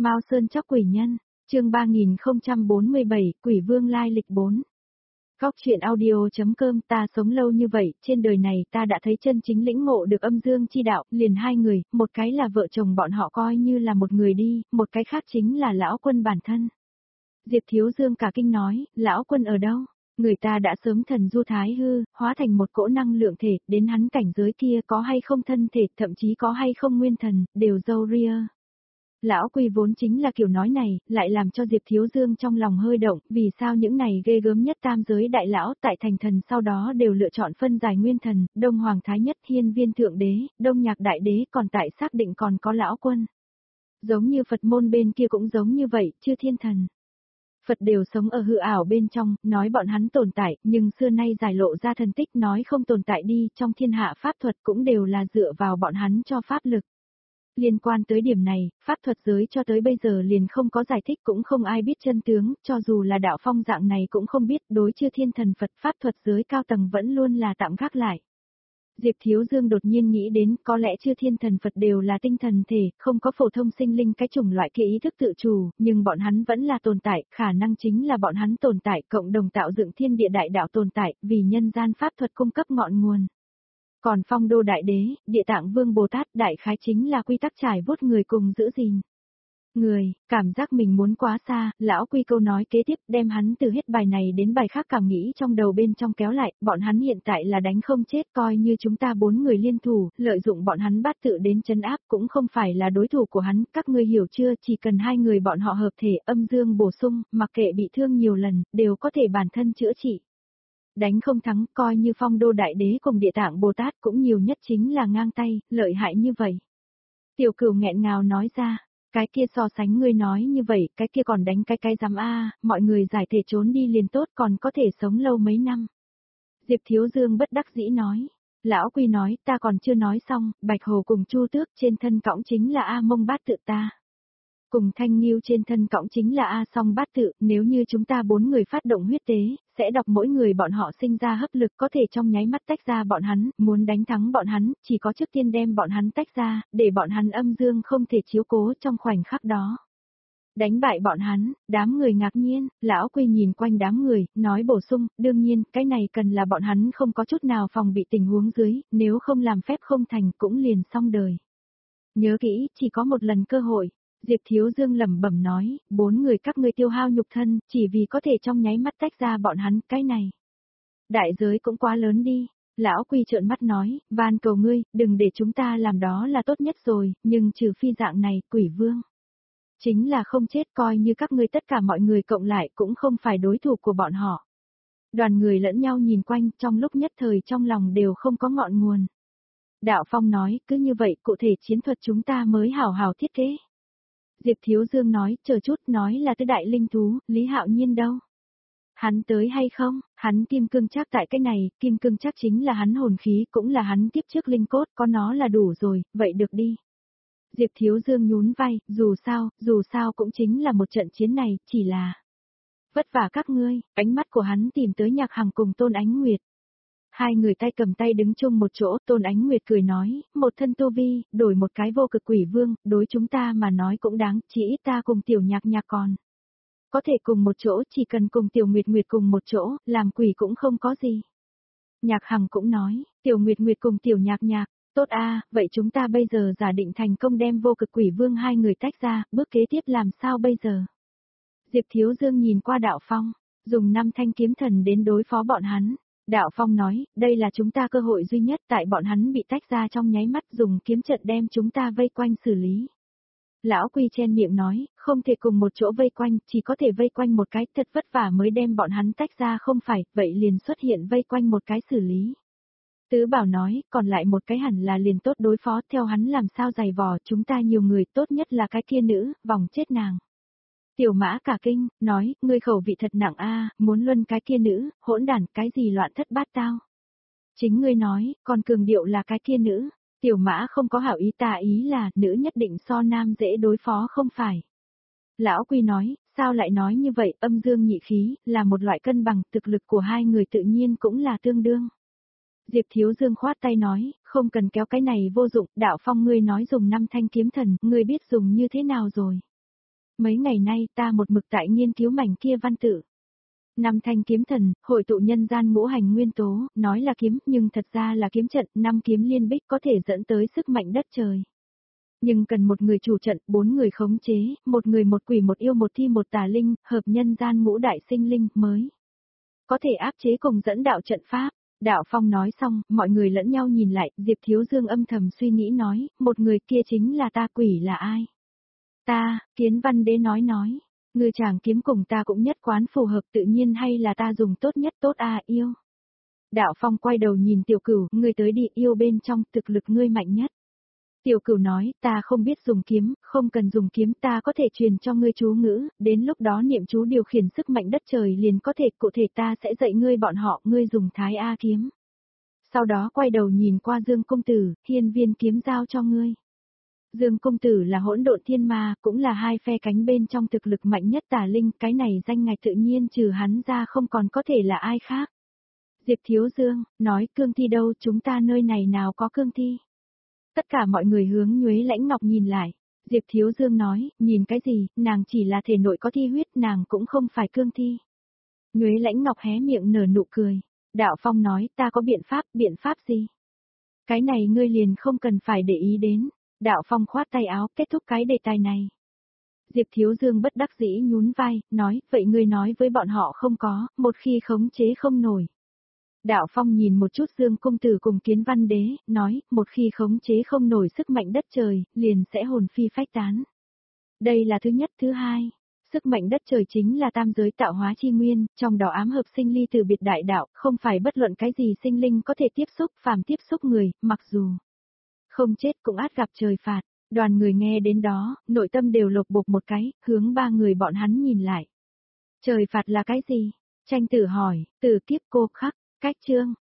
Mao Sơn chóc quỷ nhân, chương 3047, Quỷ Vương lai lịch 4. Góc truyện audio.com. Ta sống lâu như vậy, trên đời này ta đã thấy chân chính lĩnh ngộ được âm dương chi đạo, liền hai người, một cái là vợ chồng bọn họ coi như là một người đi, một cái khác chính là lão quân bản thân. Diệp Thiếu Dương cả kinh nói, lão quân ở đâu? Người ta đã sớm thần du thái hư, hóa thành một cỗ năng lượng thể, đến hắn cảnh giới kia có hay không thân thể, thậm chí có hay không nguyên thần, đều dâu ria. Lão Quy vốn chính là kiểu nói này, lại làm cho Diệp Thiếu Dương trong lòng hơi động, vì sao những này ghê gớm nhất tam giới đại lão tại thành thần sau đó đều lựa chọn phân giải nguyên thần, Đông Hoàng Thái Nhất, Hiên Viên Thượng Đế, Đông Nhạc Đại Đế còn tại xác định còn có lão quân. Giống như Phật môn bên kia cũng giống như vậy, chưa thiên thần. Phật đều sống ở hư ảo bên trong, nói bọn hắn tồn tại, nhưng xưa nay giải lộ ra thần tích nói không tồn tại đi, trong thiên hạ pháp thuật cũng đều là dựa vào bọn hắn cho pháp lực. Liên quan tới điểm này, pháp thuật giới cho tới bây giờ liền không có giải thích cũng không ai biết chân tướng, cho dù là đạo phong dạng này cũng không biết, đối chư thiên thần Phật pháp thuật giới cao tầng vẫn luôn là tạm gác lại. Diệp Thiếu Dương đột nhiên nghĩ đến có lẽ chư thiên thần Phật đều là tinh thần thể, không có phổ thông sinh linh cái chủng loại kia ý thức tự chủ, nhưng bọn hắn vẫn là tồn tại, khả năng chính là bọn hắn tồn tại cộng đồng tạo dựng thiên địa đại đạo tồn tại, vì nhân gian pháp thuật cung cấp ngọn nguồn. Còn Phong Đô Đại Đế, Địa Tạng Vương Bồ Tát đại khái chính là quy tắc trải vuốt người cùng giữ gìn. Người, cảm giác mình muốn quá xa, lão Quy câu nói kế tiếp đem hắn từ hết bài này đến bài khác cảm nghĩ trong đầu bên trong kéo lại, bọn hắn hiện tại là đánh không chết coi như chúng ta 4 người liên thủ, lợi dụng bọn hắn bát tự đến trấn áp cũng không phải là đối thủ của hắn, các ngươi hiểu chưa, chỉ cần 2 người bọn họ hợp thể âm dương bổ sung, mặc kệ bị thương nhiều lần, đều có thể bản thân chữa trị. Đánh không thắng, coi như Phong Đô Đại Đế cùng Địa Tạng Bồ Tát cũng nhiều nhất chính là ngang tay, lợi hại như vậy. Tiểu Cửu nghẹn ngào nói ra, cái kia so sánh ngươi nói như vậy, cái kia còn đánh cái dám a, mọi người giải thể trốn đi liền tốt còn có thể sống lâu mấy năm. Diệp Thiếu Dương bất đắc dĩ nói, lão Quy nói, ta còn chưa nói xong, Bạch Hồ cùng Chu Tước trên thân cõng chính là A Mông Bát Tự ta. Cùng Thanh Nghiêu trên thân cõng chính là A Song Bát Tự, nếu như chúng ta 4 người phát động huyết tế, sẽ đọc mỗi người bọn họ sinh ra hấp lực có thể trong nháy mắt tách ra bọn hắn, muốn đánh thắng bọn hắn, chỉ có trước tiên đem bọn hắn tách ra, để bọn hắn âm dương không thể chiếu cố trong khoảnh khắc đó. Đánh bại bọn hắn, đám người ngạc nhiên, lão Quy nhìn quanh đám người, nói bổ sung, đương nhiên, cái này cần là bọn hắn không có chút nào phòng bị tình huống dưới, nếu không làm phép không thành cũng liền xong đời. Nhớ kỹ, chỉ có một lần cơ hội. Diệp Thiếu Dương lẩm bẩm nói, 4 người các ngươi tiêu hao nhục thân, chỉ vì có thể trong nháy mắt tách ra bọn hắn, cái này. Đại giới cũng quá lớn đi. Lão Quy trợn mắt nói, van cầu ngươi, đừng để chúng ta làm đó là tốt nhất rồi, nhưng trừ phi dạng này, Quỷ Vương. Chính là không chết coi như các ngươi tất cả mọi người cộng lại cũng không phải đối thủ của bọn họ. Đoàn người lẫn nhau nhìn quanh trong lúc nhất thời trong lòng đều không có ngọn nguồn. Đạo Phong nói, cứ như vậy cụ thể chiến thuật chúng ta mới hào hào thiết kế. Diệp Thiếu Dương nói, chờ chút nói là tứ đại linh thú, Lý Hạo Nhiên đâu? Hắn tới hay không? Hắn kim cương trác tại cái này, kim cương trác chính là hắn hồn khí, cũng là hắn tiếp trước linh cốt, có nó là đủ rồi, vậy được đi. Diệp Thiếu Dương nhún vai, dù sao cũng chính là một trận chiến này, chỉ là vất vả các ngươi, ánh mắt của hắn tìm tới Nhạc Hằng cùng Tôn Ánh Nguyệt. 2 người tay cầm tay đứng chung một chỗ, Tôn Ánh Nguyệt cười nói, một thân tu vi, đổi một cái vô cực quỷ vương, đối chúng ta mà nói cũng đáng, chỉ ít ta cùng Tiểu Nhạc Nhạc còn. Có thể cùng một chỗ, chỉ cần cùng Tiểu Nguyệt Nguyệt cùng một chỗ, làm quỷ cũng không có gì. Nhạc Hằng cũng nói, Tiểu Nguyệt Nguyệt cùng Tiểu Nhạc Nhạc, tốt a, vậy chúng ta bây giờ giả định thành công đem vô cực quỷ vương 2 người tách ra, bước kế tiếp làm sao bây giờ? Diệp Thiếu Dương nhìn qua Đạo Phong, dùng 5 thanh kiếm thần đến đối phó bọn hắn. Đạo Phong nói, đây là chúng ta cơ hội duy nhất tại bọn hắn bị tách ra trong nháy mắt dùng kiếm trận đem chúng ta vây quanh xử lý. Lão Quy chen miệng nói, không thể cùng một chỗ vây quanh, chỉ có thể vây quanh một cái, thật vất vả mới đem bọn hắn tách ra không phải, vậy liền xuất hiện vây quanh một cái xử lý. Tứ Bảo nói, còn lại một cái hẳn là liền tốt đối phó, theo hắn làm sao giày vò, chúng ta nhiều người tốt nhất là cái kia nữ, vòng chết nàng. Tiểu Mã cả kinh, nói, ngươi khẩu vị thật nặng a, muốn luân cái kia nữ, hỗn đản, cái gì loạn thất bát tao. Chính ngươi nói, còn cường điệu là cái kia nữ, Tiểu Mã không có hảo ý tà ý là, nữ nhất định so nam dễ đối phó không phải. Lão Quy nói, sao lại nói như vậy, âm dương nhị khí, là một loại cân bằng, thực lực của 2 người tự nhiên cũng là tương đương. Diệp Thiếu Dương khoát tay nói, không cần kéo cái này vô dụng, Đạo Phong ngươi nói dùng 5 thanh kiếm thần, ngươi biết dùng như thế nào rồi. Mấy ngày nay ta một mực tại nghiên cứu mảnh kia văn tự. Năm thanh kiếm thần, hội tụ nhân gian ngũ hành nguyên tố, nói là kiếm, nhưng thật ra là kiếm trận, năm kiếm liên bích có thể dẫn tới sức mạnh đất trời. Nhưng cần một người chủ trận, 4 người khống chế, một người một quỷ một yêu một thi một tà linh, hợp nhân gian ngũ đại sinh linh mới. Có thể áp chế cùng dẫn đạo trận pháp. Đạo Phong nói xong, mọi người lẫn nhau nhìn lại, Diệp Thiếu Dương âm thầm suy nghĩ nói, một người kia chính là ta, quỷ là ai? Ta, Kiến Văn Đế nói. Ngươi chàng kiếm cùng ta cũng nhất quán phù hợp tự nhiên hay là ta dùng tốt nhất tốt yêu. Đạo Phong quay đầu nhìn Tiểu Cửu, ngươi tới đi, yêu bên trong thực lực ngươi mạnh nhất. Tiểu Cửu nói, ta không biết dùng kiếm, không cần dùng kiếm, ta có thể truyền cho ngươi chú ngữ, đến lúc đó niệm chú điều khiển sức mạnh đất trời liền có thể, cụ thể ta sẽ dạy ngươi bọn họ, ngươi dùng Thái A kiếm. Sau đó quay đầu nhìn qua Dương công tử, hiên viên kiếm giao cho ngươi. Dương công tử là hỗn độn thiên ma, cũng là hai phe cánh bên trong thực lực mạnh nhất tà linh, cái này danh ngạch tự nhiên trừ hắn ra không còn có thể là ai khác. Diệp Thiếu Dương, nói cương thi đâu, chúng ta nơi này nào có cương thi. Tất cả mọi người hướng Nhuế Lãnh Ngọc nhìn lại. Diệp Thiếu Dương nói, nhìn cái gì, nàng chỉ là thể nội có thi huyết, nàng cũng không phải cương thi. Nhuế Lãnh Ngọc hé miệng nở nụ cười. Đạo Phong nói, ta có biện pháp gì? Cái này ngươi liền không cần phải để ý đến. Đạo Phong khoát tay áo, kết thúc cái đề tài này. Diệp Thiếu Dương bất đắc dĩ nhún vai, nói, vậy ngươi nói với bọn họ không có, một khi khống chế không nổi. Đạo Phong nhìn một chút Dương công tử cùng Kiến Văn Đế, nói, một khi khống chế không nổi sức mạnh đất trời, liền sẽ hồn phi phách tán. Đây là thứ nhất, thứ hai. Sức mạnh đất trời chính là tam giới tạo hóa chi nguyên, trong đó ám hợp sinh ly từ biệt đại đạo, không phải bất luận cái gì sinh linh có thể tiếp xúc, phàm tiếp xúc người, mặc dù không chết cũng át gặp trời phạt. Đoàn người nghe đến đó, nội tâm đều lột bột một cái, hướng ba người bọn hắn nhìn lại. Trời phạt là cái gì? Tranh Tử hỏi, Tử kiếp cô khắc, cách chương.